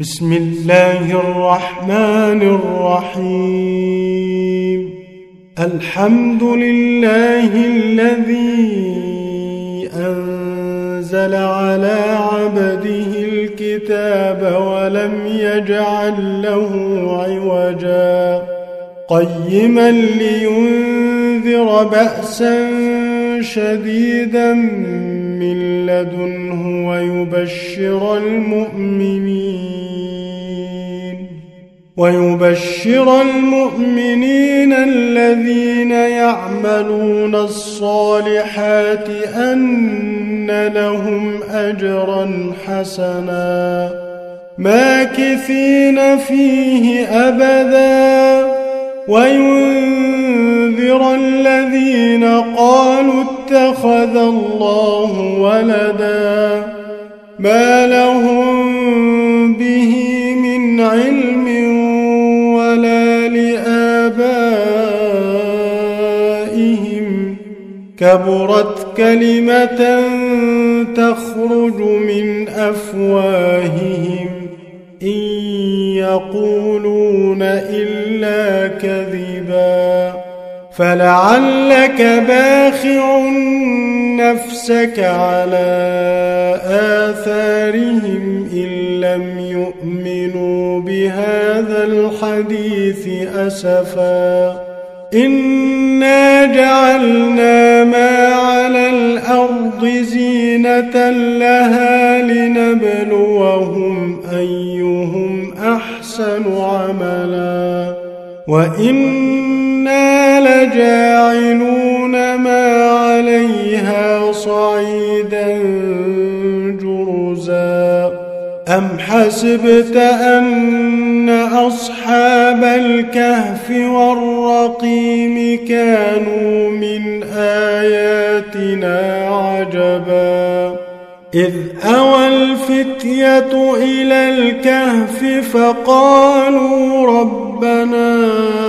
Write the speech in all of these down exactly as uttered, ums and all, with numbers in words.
بسم الله الرحمن الرحيم. الحمد لله الذي أنزل على عبده الكتاب ولم يجعل له عوجا قيما لينذر بأسا شديدا من لدنه ويبشر المؤمنين ويبشر المؤمنين الذين يعملون الصالحات أن لهم أجرا حسنا ماكثين فيه أبدا وينذر الذين قالوا اتخذ الله ولدا ما لهم به من علم ولا لآبائهم كبرت كلمة تخرج من أفواههم إن يقولون إلا كذبا فلعلك باخع نفسك على آثارهم إن لم يؤمنوا بهذا الحديث أسفا إنا جعلنا ما على الأرض زينة لها لنبلوهم أيهم أحسن عملا وإنا لجاعلون ما عليها صعيدا جرزا أم حسبت أن أصحاب الكهف والرقيم كانوا من آياتنا عجبا إذ أوى الفتية إلى الكهف فقالوا ربنا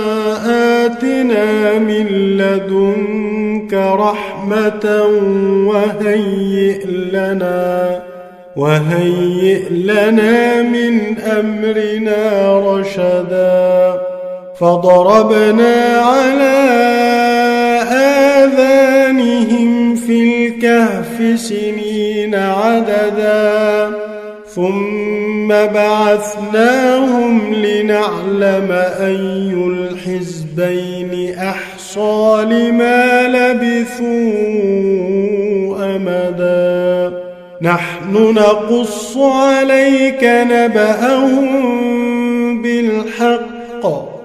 آتنا من لدنك رحمة وهيئ لنا وهيئ لنا من أمرنا رشدا فضربنا على آذانهم في الكهف سنين عددا ثم بعثناهم لنعلم أي الحزبين أحصى لما لبثوا أمدا نحن نقص عليك نبأهم بالحق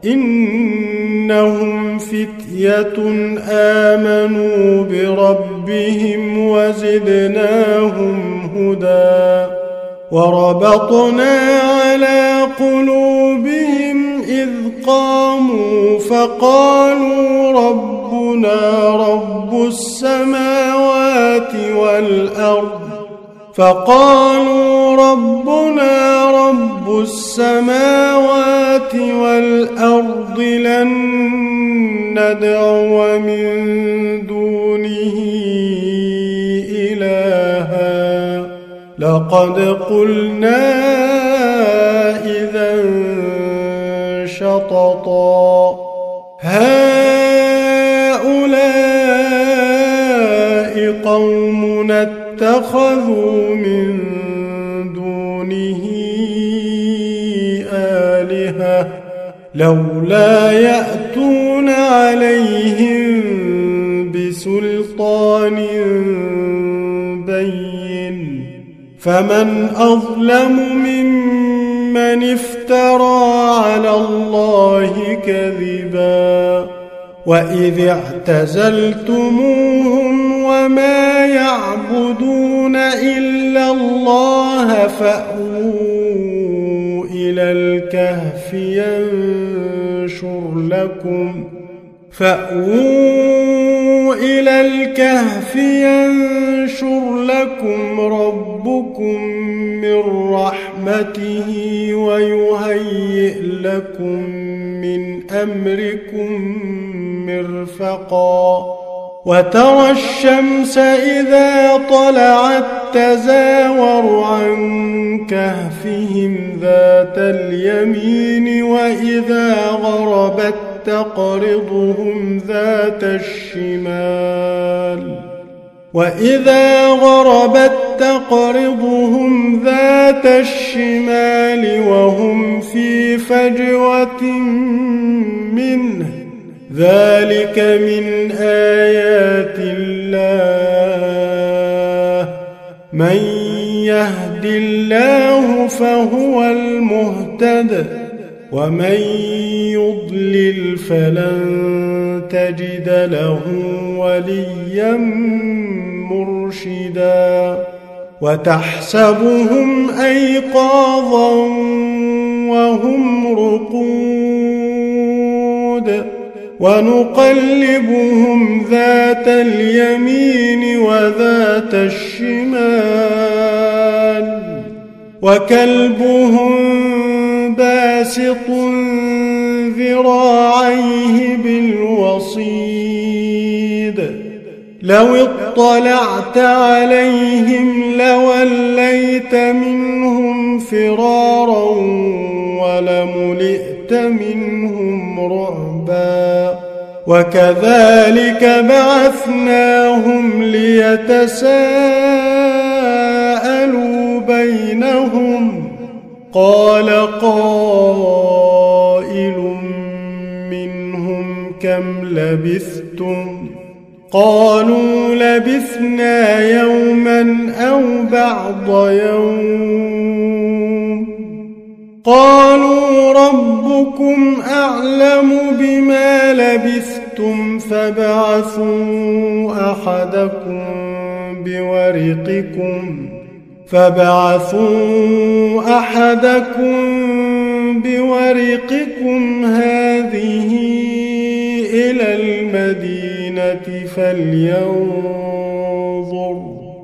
إنهم فتية آمنوا بربهم وزدناهم هدى وربطنا على قلوبهم إذ قاموا فقالوا ربنا رب السماوات والأرض فقالوا ربنا رب السماوات والأرض لن ندعو من دونه إلها لقد قلنا إذا شططا هؤلاء قومنا اتخذوا من دونه آلهة لولا يأتون عليهم بسلطان بين فمن أظلم ممن افترى على الله كذبا وإذ اعتزلتموهم وما يعبدون إلا الله فأووا إلى الكهف ينشر لكم فأووا إلى الكهف ينشر لكم ربكم من رحمته ويهيئ لكم من أمركم مرفقا وترى الشمس إذا طلعت تزاور عن كهفهم ذات اليمين وإذا غربت تقرضهم ذات الشمال وإذا غربت تقرضهم ذات الشمال وهم في فجوة منه ذلك من آيات الله من يهد الله فهو المهتد ومن يضلل فلن تجد له وليا مرشدا وتحسبهم أيقاظا وهم رقود ونقلبهم ذات اليمين وذات الشمال وكلبهم باسط ذراعيه بالوصيد لو اطلعت عليهم لوليت منهم فرارا ولملئت منهم رعبا وكذلك بعثناهم ليتساءلوا بينهم قال قائل منهم كم لبثتم قالوا لبثنا يوما أو بعض يوم قالوا ربكم أعلم بما لبثتم فابعثوا أحدكم بورقكم فابعثوا أحدكم بورقكم هذه إلى المدينة فلينظر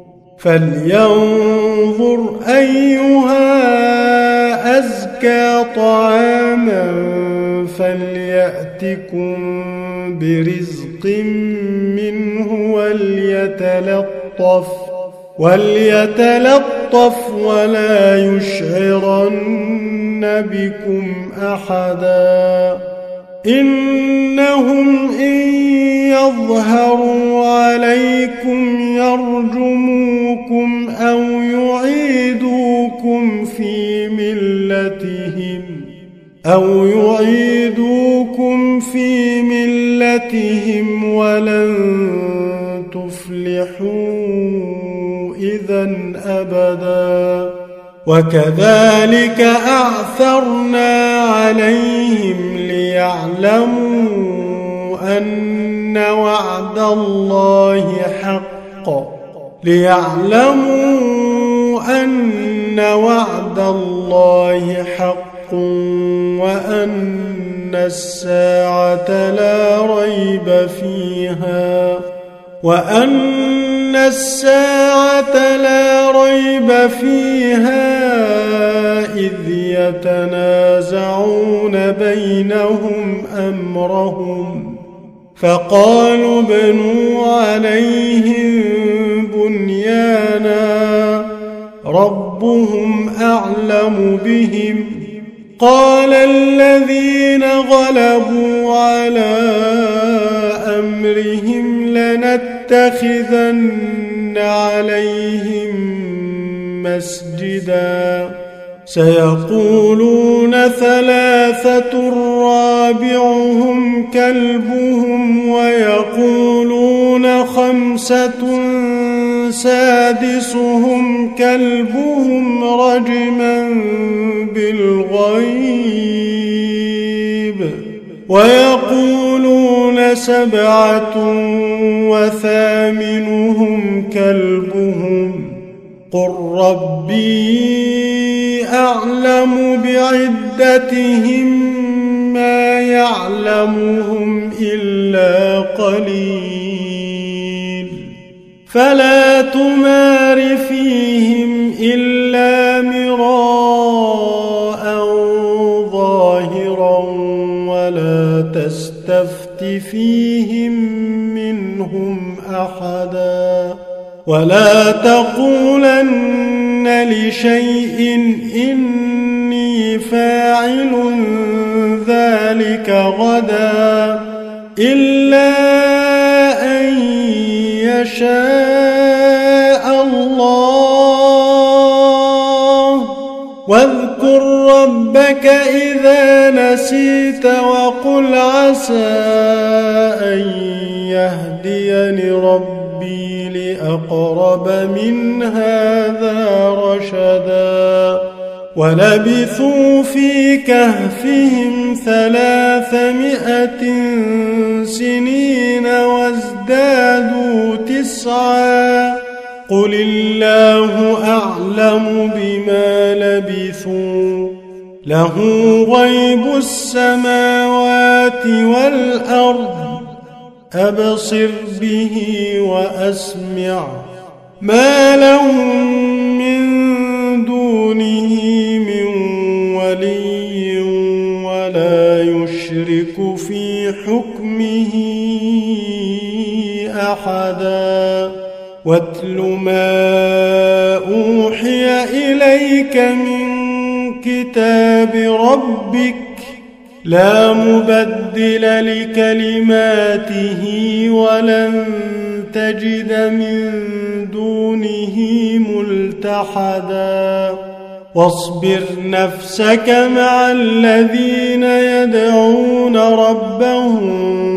فلينظر أيها أزكى طعاما فليأتكم برزق منه وليتلطف وليتلطف ولا يشعرن بكم أحدا إنهم إن يظهروا عليكم يرجموكم أو يعيدوكم في ملتهم أو يعيدوكم في ملتهم ولن تفلحوا إذا أبدا وكذلك أعثرنا عليهم ليعلموا أن وعد الله حق ليعلموا أن وعد الله حق وأن الساعة لا ريب فيها وأن الساعة لا ريب فيها إذ يتنازعون بينهم أمرهم فقالوا ابنوا عليهم بنيانا ربهم أعلم بهم قال الذين غلبوا على أمرهم لنتخذن عليهم مسجدا سيقولون ثلاثة رابعهم كلبهم ويقولون خمسة سادسهم كلبهم رجما بالغيب ويقولون سبعة وثامنهم كلبهم قل ربي أعلم بعدتهم ما يعلمهم إلا قليل فلا تمار فيهم إلا مراء ظاهرا ولا تستفت فيهم منهم ولا تقولن لشيء إني فاعل ذلك غدا إلا أن يشاء الله واذكر ربك إذا نسيت وقل عسى أن يهديني ربي لأقرب من هذا رشدا ولبثوا في كهفهم ثلاثمائة سنين وازدادوا تسعا قل الله أعلم بما لبثوا له غيب السماوات والأرض أبصر به وأسمع ما لهم من دونه من ولي ولا يشرك في حكمه أحدا واتل ما أوحي إليك من كتاب ربك لا مبدل لكلماته ولن تجد من دونه ملتحدا واصبر نفسك مع الذين يدعون ربهم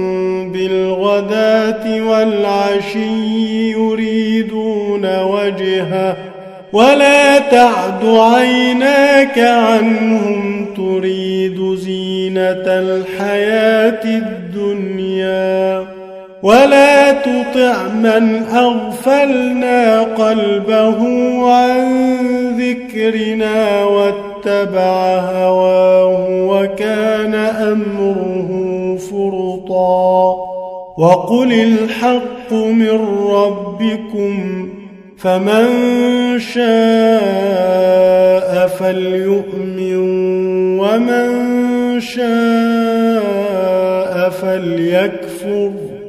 بالغداة والعشي يريدون وجهه ولا تعد عيناك عنهم تريد زينة الحياة الدنيا ولا تطع من أغفلنا قلبه عن ذكرنا واتبع هواه وكان أمره فرطا وقل الحق من ربكم فمن شاء فليؤمن ومن شاء فليكفر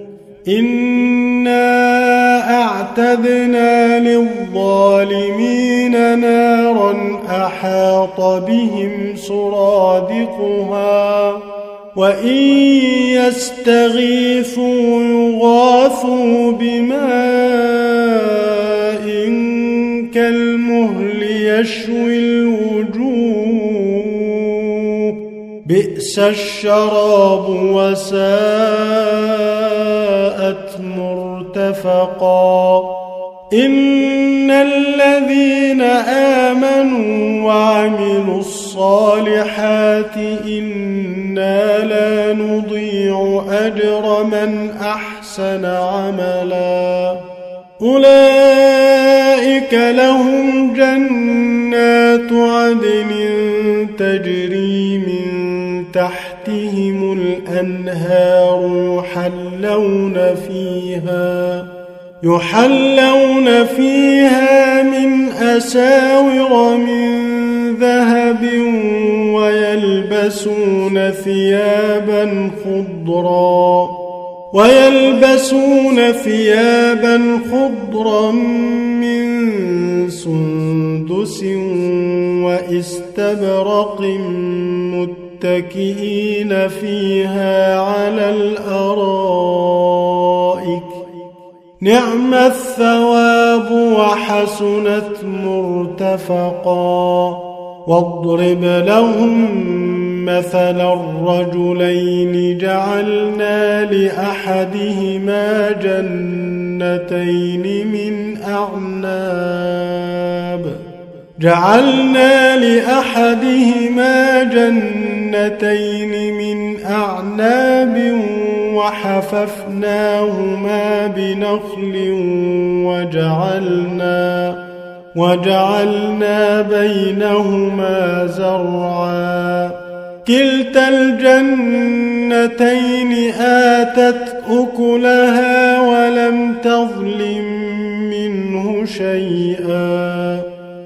إنا أعتدنا للظالمين نارا أحاط بهم سرادقها وإن يستغيثوا يغاثوا بماء كالمهل يشوي الوجوه بئس الشراب وساءت مرتفقا إن الذين آمنوا وعملوا الصالحات إنا لا نضيع أجر من أحسن عملا أولئك لهم جنات عدن تجري من تحتهم الأنهار يحلون فيها يحلون فيها من أساور من ذهب ويلبسون ثيابا خضرا ويلبسون ثيابا خضرا من سندس واستبرق متكئين فيها على الأرائك نعم الثواب وحسنت مرتفقا واضرب لهم مثل الرجلين جعلنا لأحدهما جنتين من أعناب جعلنا لأحدهما جنتين من أعناب وحففناهما بنخل وجعلنا وجعلنا بينهما زرعا كلتا الجنتين آتت أكلها ولم تظلم منه شيئا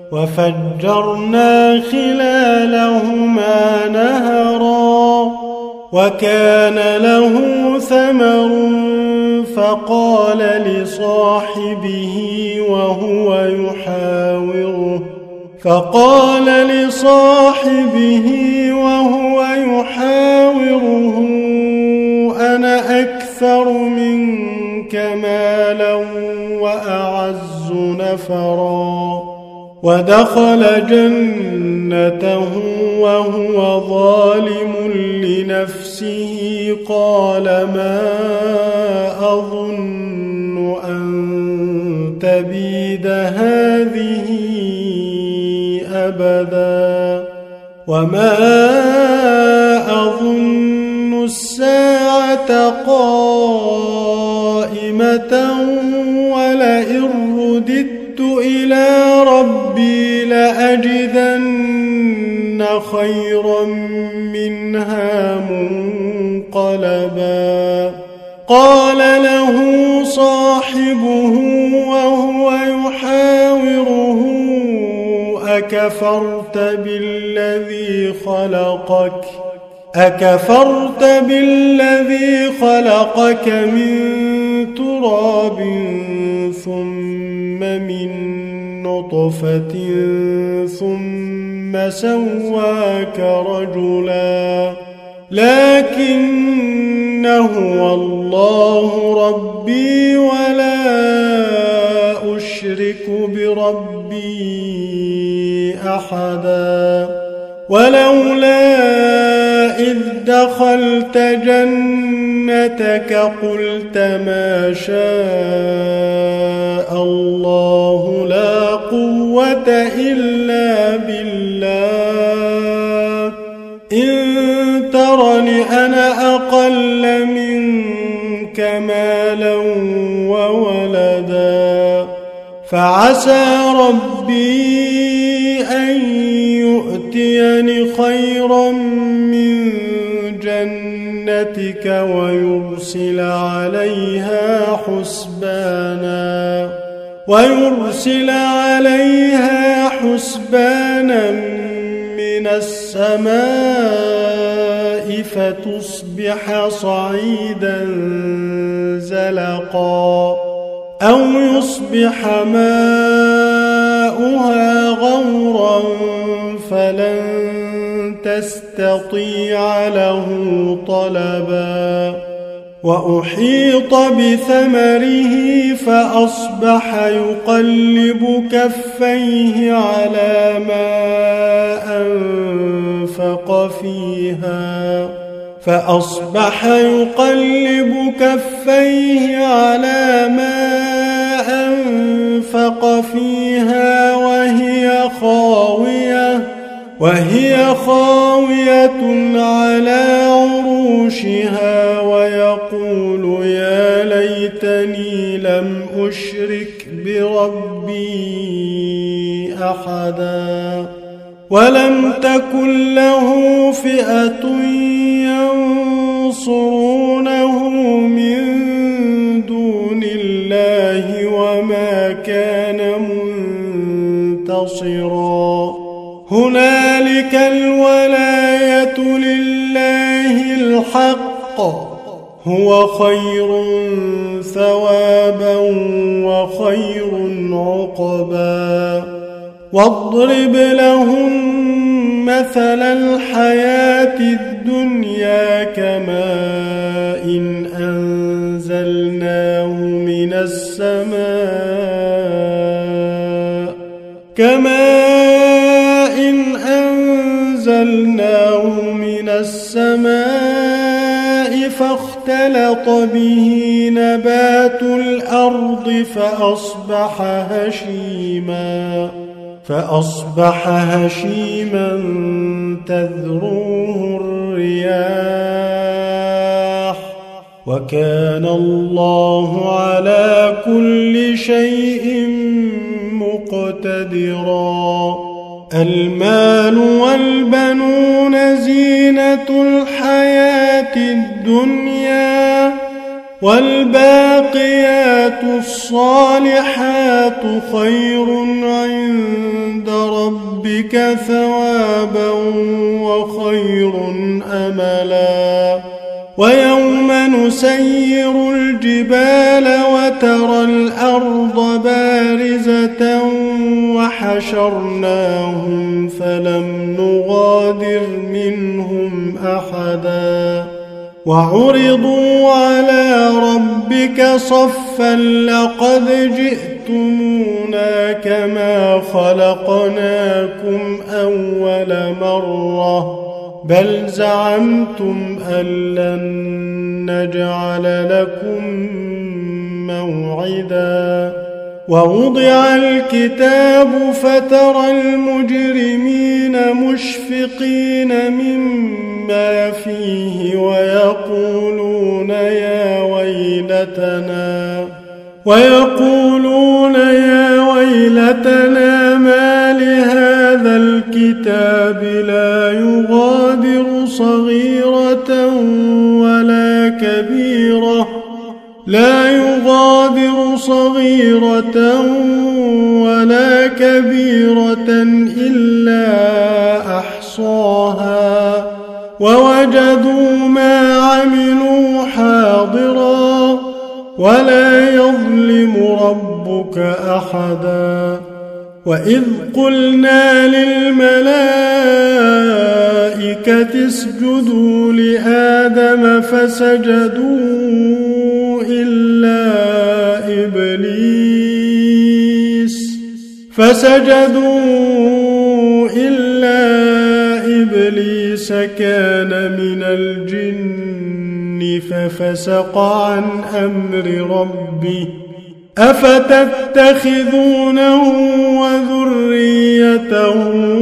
وفجرنا خلالهما نهرا وكان له ثمر فقال لصاحبه وهو يحاوره فقال لصاحبه وهو يحاوره أنا أكثر منك مالا وأعز نفرا ودخل جنته وهو ظالم لنفسه قال ما أظن أن تبيد هذه أبدا وما أظن الساعة قائمة ولئن رددت إلى ربي لأجدن خيرا منها منقلبا قال له صاحبه وهو يحاوره أكفرت بالذي خلقك أكفرت بالذي خلقك من تراب ثم من نطفة ثم سواك رجلا لكن هو الله ربي ولا أشرك بربي أحدا ولولا إذ دخلت جنتك قلت ما شاء الله لا قوة إلا بالله إن ترني أنا أقل منك مالا وولدا فعسى ربي أن يؤتيني خيرا من جنتك ويرسل عليها حسبانا ويرسل عليها حسبانا من السماء فتصبح صعيدا زلقا أو يصبح ماؤها غورا فلن تستطيع له طلبا وأحيط بثمره فأصبح يقلب كفيه على ما أنفق فيها فأصبح يقلب كفيه على ما أنفق فيها وهي خاوية وهي خاوية على عروشها ويقول يا ليتني لم أشرك بربي أحدا ولم تكن له فئة ينصرونه من دون الله وما كان منتصرا هنالك الولاية لله الحق هو خير ثوابا وخير عقبا واضرب لهم مثل الحياة الدنيا كماء إن أنزلناه من السماء كماء إن أنزلناه من السماء فاختلط به نبات الأرض فأصبح هشيما فأصبح هشيما تذروه الرياح وكان الله على كل شيء مقتدرا المال والبنون زينة الحياة الدنيا والباقيات الصالحات خير عند ربك ثوابا وخير أملا ويوم نسير الجبال وترى الأرض بارزة وحشرناهم فلم نغادر منهم أحدا وعرضوا على ربك صفا لقد جئتمونا كما خلقناكم أول مرة بل زعمتم أن لن نجعل لكم موعدا ووضع الكتاب فترى المجرمين مشفقين مما فيه ويقولون يا ويلتنا ويقولون يا ويلتنا ما لهذا الكتاب لا يغادر صغيرة ولا كبيرة لا يغادر صغيرة ولا كبيرة إلا أحصاها ووجدوا ما عملوا حاضرا ولا يظلم ربك أحدا وإذ قلنا للملائكة اسجدوا لآدم فسجدوا إلا إبليس فسجدوا إلا إبليس كان من الجن ففسق عن أمر ربه أفتتخذونه وذريته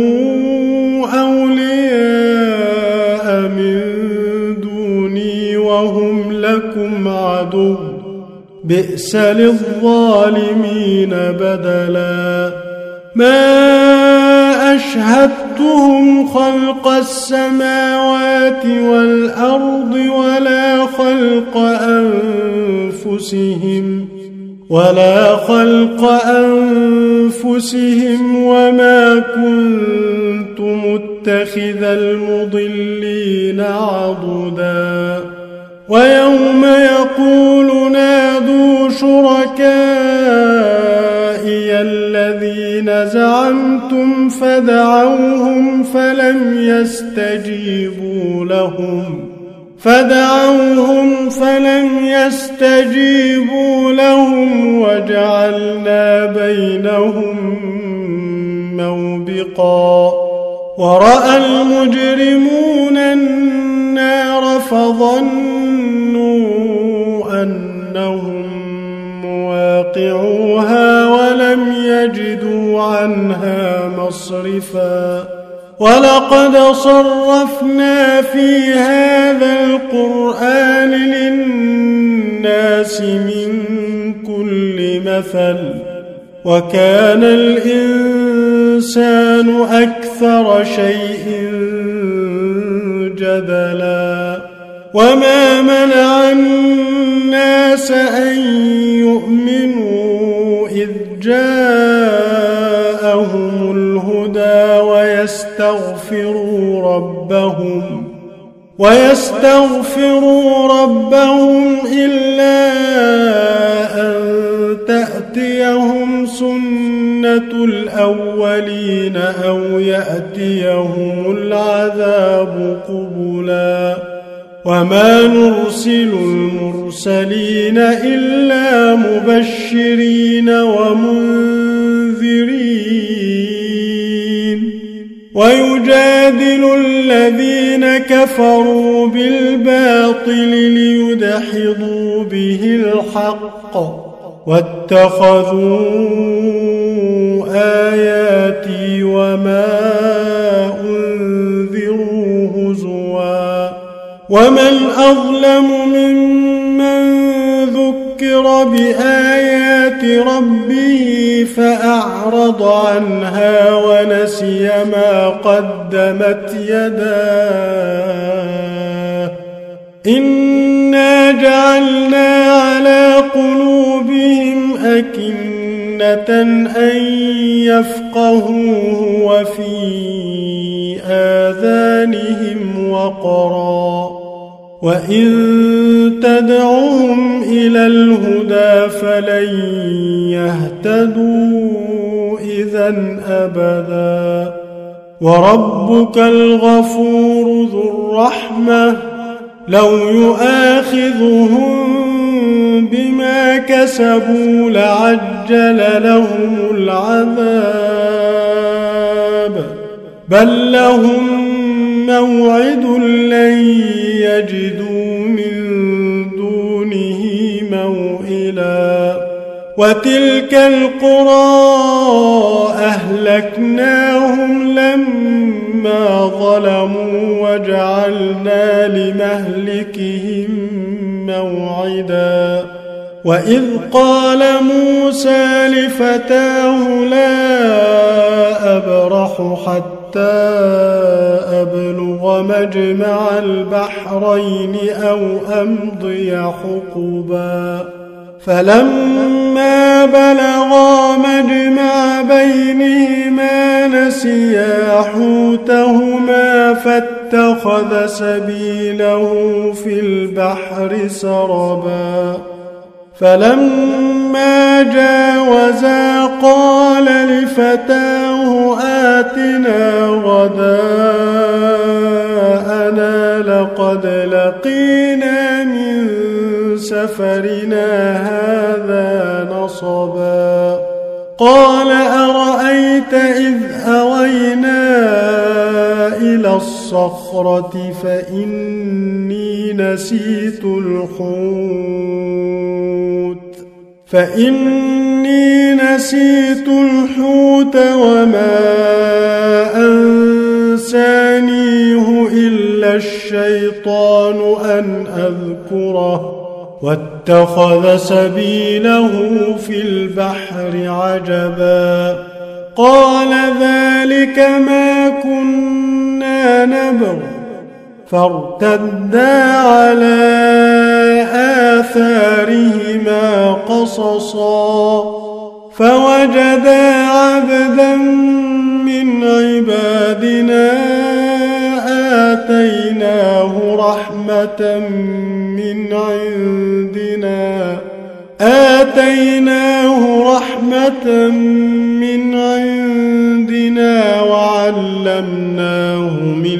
أولياء من دوني وهم لكم عدو بئس للظالمين بدلا ما أشهدتهم خلق السماوات والأرض ولا خلق أنفسهم ولا خلق أنفسهم وما كنت متخذ المضلين عضدا ويوم يقول نادوا شركائي الذين زعمتم فدعوهم فلم يستجيبوا لهم فدعوهم فلم يستجيبوا لهم وجعلنا بينهم موبقا ورأى المجرمون النار فظنوا أنهم مواقعوها ولم يجدوا عنها مصرفا ولقد صرفنا في هذا القرآن للناس من كل مثل وكان الإنسان أكثر شيء جدلا وما منع الناس أن يؤمنوا إذ جاءهم الهدى ويستغفروا ربهم ويستغفروا ربهم إلا أن تأتيهم سنة الأولين أو يأتيهم العذاب قبلا وما نرسل المرسلين إلا مبشرين ومنذرين ويجادل الذين كفروا بالباطل ليدحضوا به الحق واتخذوا آياتي وما أنذروا هزوا ومن أظلم ممن ذكر بآيات ربه فأعرض عنها ونسي ما قدمت يداه إنا جعلنا على قلوبهم أكنة أن يفقهوه وفي آذانهم وقرا وإن تدعهم إلى الهدى فلن يهتدوا إذن أبدا وربك الغفور ذو الرحمة لو يؤاخذهم بما كسبوا لعجل لهم العذاب بل لهم موعد لن يجدوا من دونه موئلا وتلك القرى أهلكناهم لما ظلموا وجعلنا لمهلكهم موعدا وإذ قال موسى لفتاه لا أبرح حتى أبلغ مجمع البحرين أو أمضي حقبا فلما بلغا مجمع بينهما نسيا حوتهما فاتخذ سبيله في البحر سربا فلما جاوزا قال لفتاه آتنا غداءنا لقد لقينا من سفرنا هذا نصبا قال أرأيت إذ أوينا إلى الصخرة فإني نسيت الحوت فإني نسيت الحوت وما أنسانيه إلا الشيطان أن أذكره واتخذ سبيله في البحر عجبا قال ذلك ما كنا نبغ فارتدا على آثارهما قصصا فوجدا عبدا من عبادنا آتيناه رحمة من عندنا آتيناه رحمة من عندنا وعلمناه من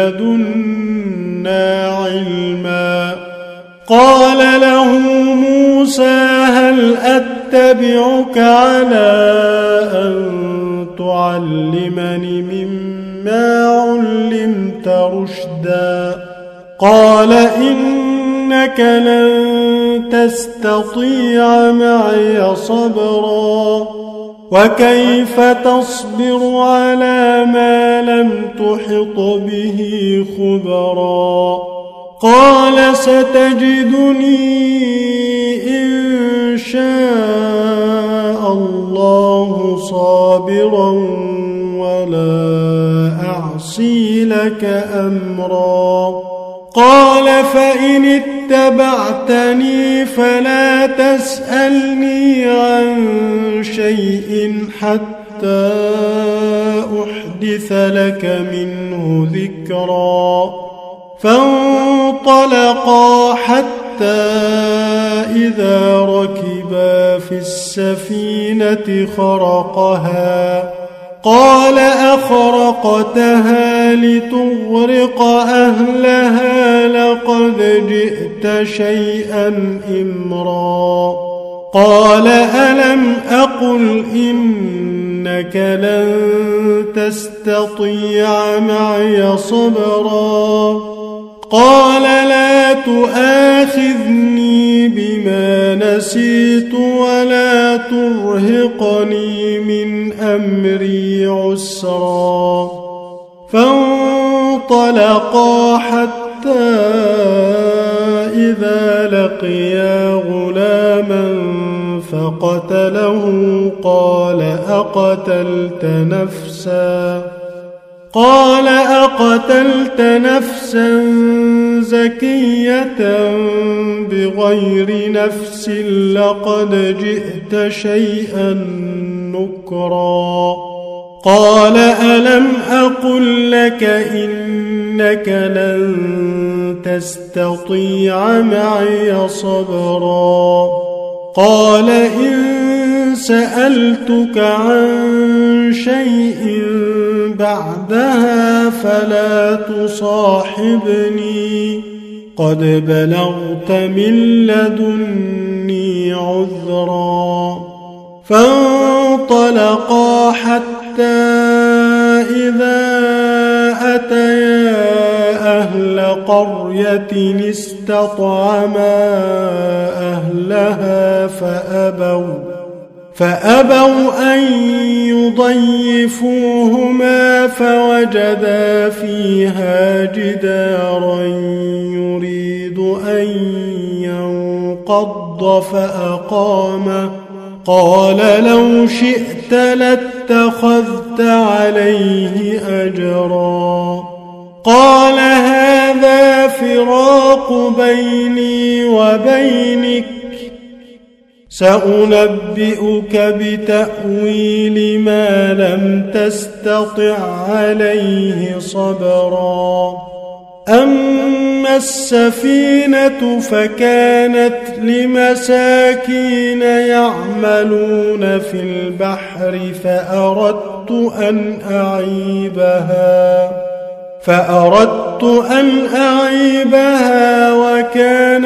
لدنا علما قال له موسى هل أتبعك على أن تعلمني مما علمت رشدا قال إنك لن تستطيع معي صبرا وكيف تصبر على ما لم تحط به خبرا قال ستجدني إن شاء الله صابرا ولا أعصي لك أمرا قال فإن اتبعتني فلا تسألني عن شيء حتى أحدث لك منه ذكرا فانطلقا حتى إذا ركبا في السفينة خرقها قال أخرقتها لتغرق أهلها لقد جئت شيئا إمرا قال ألم أقل إنك لن تستطيع معي صبرا قال لا تؤاخذني بما نسيت ولا ترهقني من أمري عسرا فانطلقا حتى إذا لقيا غلاما فقتله قال أقتلت نفسا قال أقتلت نفسا زكية بغير نفس لقد جئت شيئا نكرا قال ألم أقل لك إن إنك لن تستطيع معي صبرا قال إن سألتك عن شيء بعدها فلا تصاحبني قد بلغت من لدني عذرا فانطلقا حتى إذا أتيا أهل قرية استطعما أهلها فأبوا فأبوا أن يضيفوهما فوجدا فيها جدارا يريد أن ينقض فأقامه قال لو شئت لاتخذت عليه أجرا قال هذا فراق بيني وبينك سأنبئك بتأويل ما لم تستطع عليه صبرا أما السفينة فكانت لمساكين يعملون في البحر فأردت أن أعيبها فأردت أن أعيبها وكان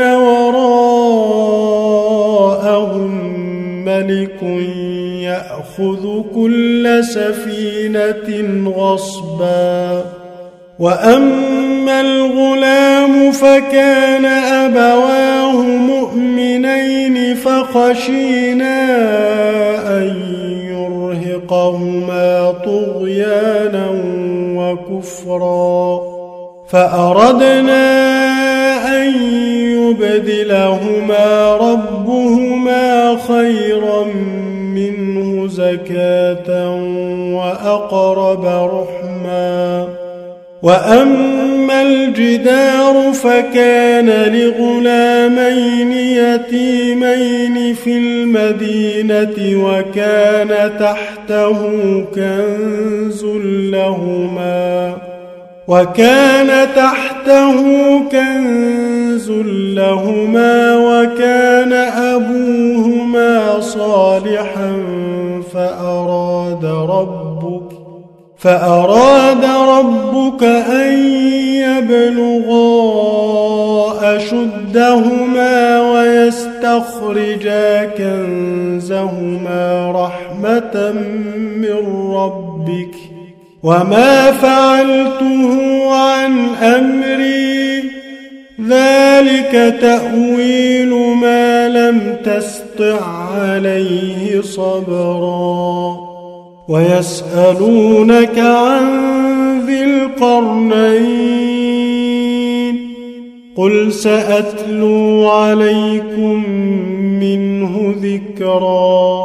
وراءهم ملك يأخذ كل سفينة غصبا وأما الغلام فكان أبواه مؤمنين فخشينا أن يرهقهما طغيانا وكفرا فأردنا أن يبدلهما ربهما خيرا منه زكاة وأقرب رحما وأما الجدار فكان لغلامين يتيمين في المدينة وكان تحته كنز لهما وكان تحته كنز لهما وكان أبوهما صالحا فأراد ربك فأراد ربك أن يبلغا أشدهما ويستخرجا كنزهما رحمة من ربك وما فعلته عن أمري ذلك تأويل ما لم تسطع عليه صبرا ويسألونك عن ذي القرنين قل سأتلو عليكم منه ذكرا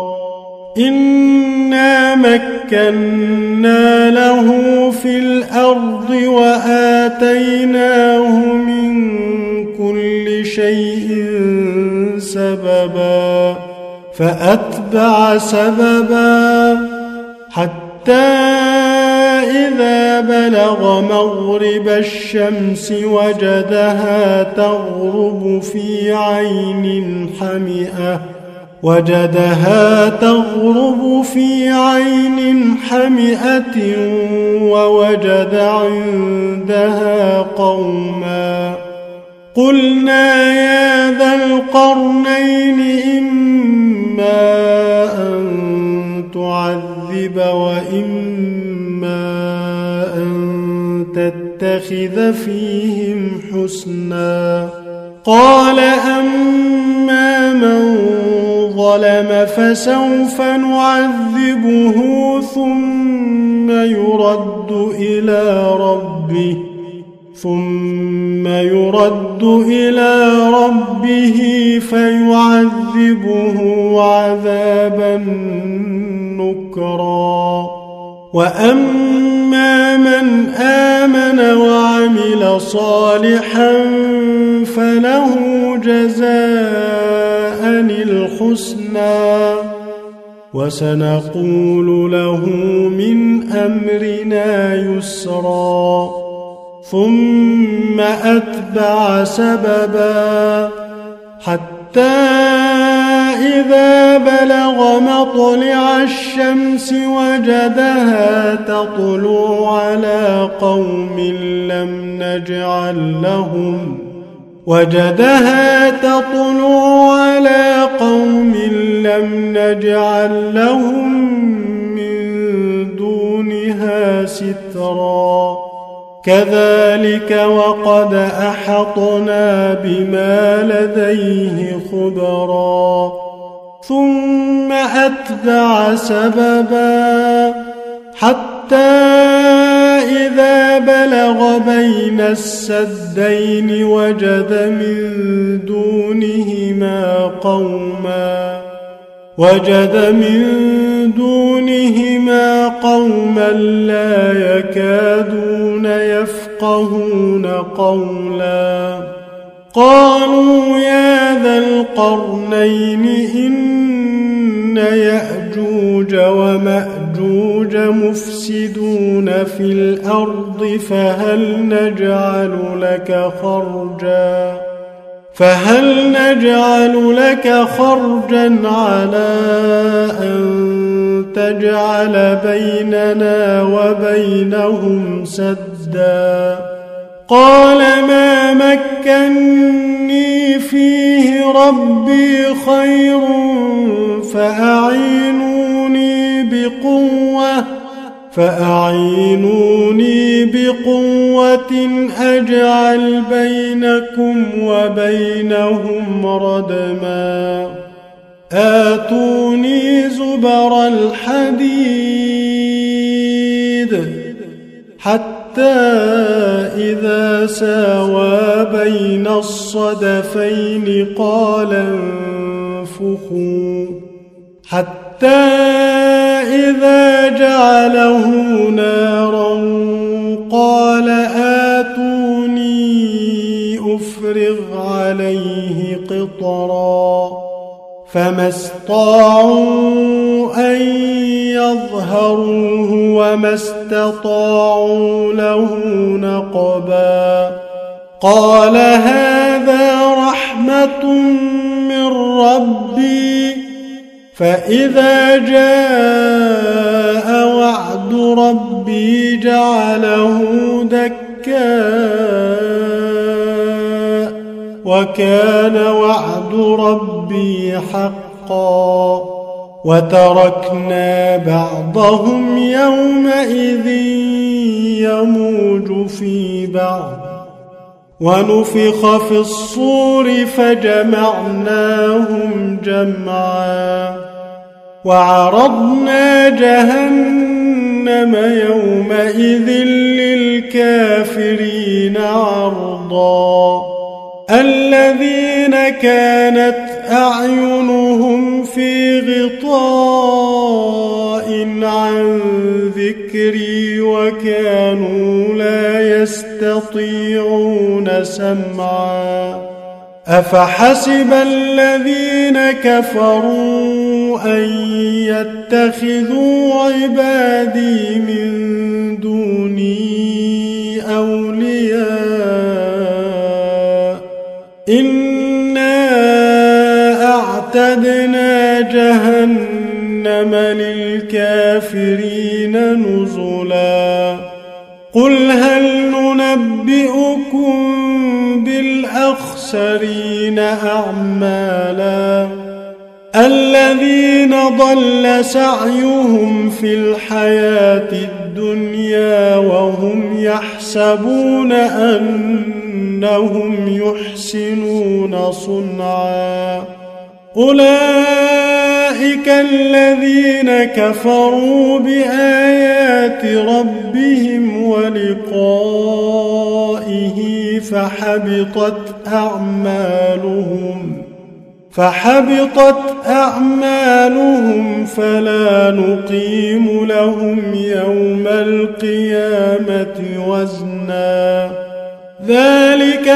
إنا مكنا له في الأرض وآتيناه من كل شيء سببا فأتبع سببا حتى إذا بلغ مغرب الشمس وجدها تغرب في عين حمئة وجدها تغرب في عين حمئة ووجد عندها قوما قلنا يا ذا القرنين إما أن تعذب وإما أن تتخذ فيهم حسنا قال أما من ظلم فسوف نعذبه ثم يرد إلى ربه ثم يرد إلى ربه فيعذبه عذابا نكرا وأما من آمن وعمل صالحا فله جزاء الحسنى وسنقول له من أمرنا يسرا ثم أتبع سببا حتى إذا بلغ مطلع الشمس وجدها تطلع على قوم لم نجعل لهم وجدها تطلع على قوم لم نجعل لهم من دونها سترا كذلك وقد أحطنا بما لديه خبرا ثم أتبع سببا حتى إذا بلغ بين السدين وجد من دونهما قوما وجد من دونهما قوما لا يكادون يفقهون قولا قالوا يا ذا القرنين إن يأجوج ومأجوج مفسدون في الأرض فهل نجعل لك خرجا فهل نجعل لك خرجا على أن تجعل بيننا وبينهم سدا قال ما مكني فيه ربي خير فأعينوني بقوة فأعينوني بقوة أجعل بينكم وبينهم ردما آتوني زبر الحديد حتى إذا ساوى بين الصدفين قال انفخوا حتى إذا جعله نارا قال آتوني أفرغ عليه قطرا فما استطاعوا أن يظهروه وما استطاعوا له نقبا قال هذا رحمة من ربي فإذا جاء وعد ربي جعله دكاء وكان وعد ربي حقا وتركنا بعضهم يومئذ يموج في بعض ونفخ في الصور فجمعناهم جمعا وعرضنا جهنم يومئذ للكافرين عرضا الذين كانت أعينهم في غطاء عن ذكري وكانوا لا يستطيعون سمعا أفحسب الذين كفروا أن يتخذوا عبادي من دوني أولياء إنا أعتدنا جهنم للكافرين نزلا قل هل ننبئكم بالأخسرين أعمالا الذين ضل سعيهم في الحياة الدنيا وهم يحسبون أنهم يحسنون صنعا أولئك الذين كفروا بآيات ربهم ولقائه فحبطت أعمالهم فحبطت أعمالهم فلا نقيم لهم يوم القيامة وزنا ذلك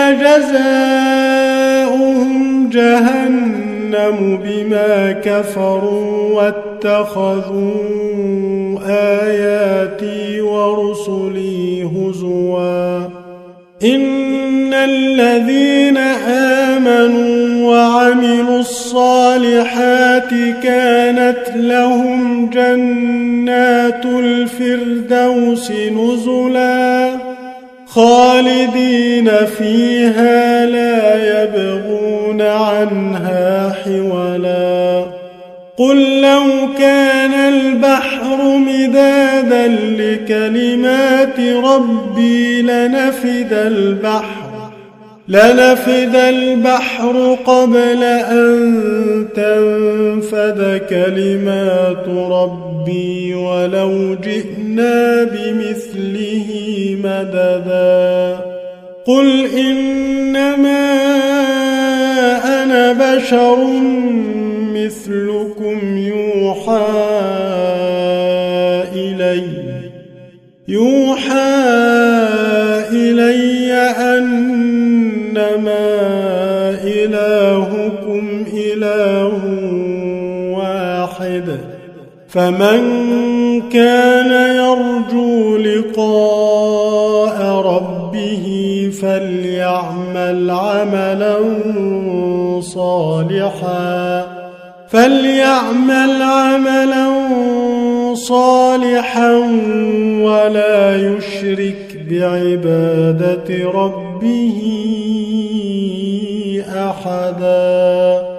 جزاؤهم جهنم بما كفروا واتخذوا آياتي ورسلي هزوا إن الذين آمنوا وعملوا الصالحات كانت لهم جنات الفردوس نزلا خالدين فيها لا يبغون عنها حولا قل لو كان البحر مدادا لكلمات ربي لنفد البحر لنفد البحر قبل أن تنفد كلمات ربي ولو جئنا بمثله مددا قل إنما أنا بشر مثلكم يوحى إلي يوحى إلي أنما إلهكم إله واحد فمن كان يرجو لقاء ربه فليعمل عملا صالحا فليعمل عملا صالحا ولا يشرك بعبادة ربه أحدا.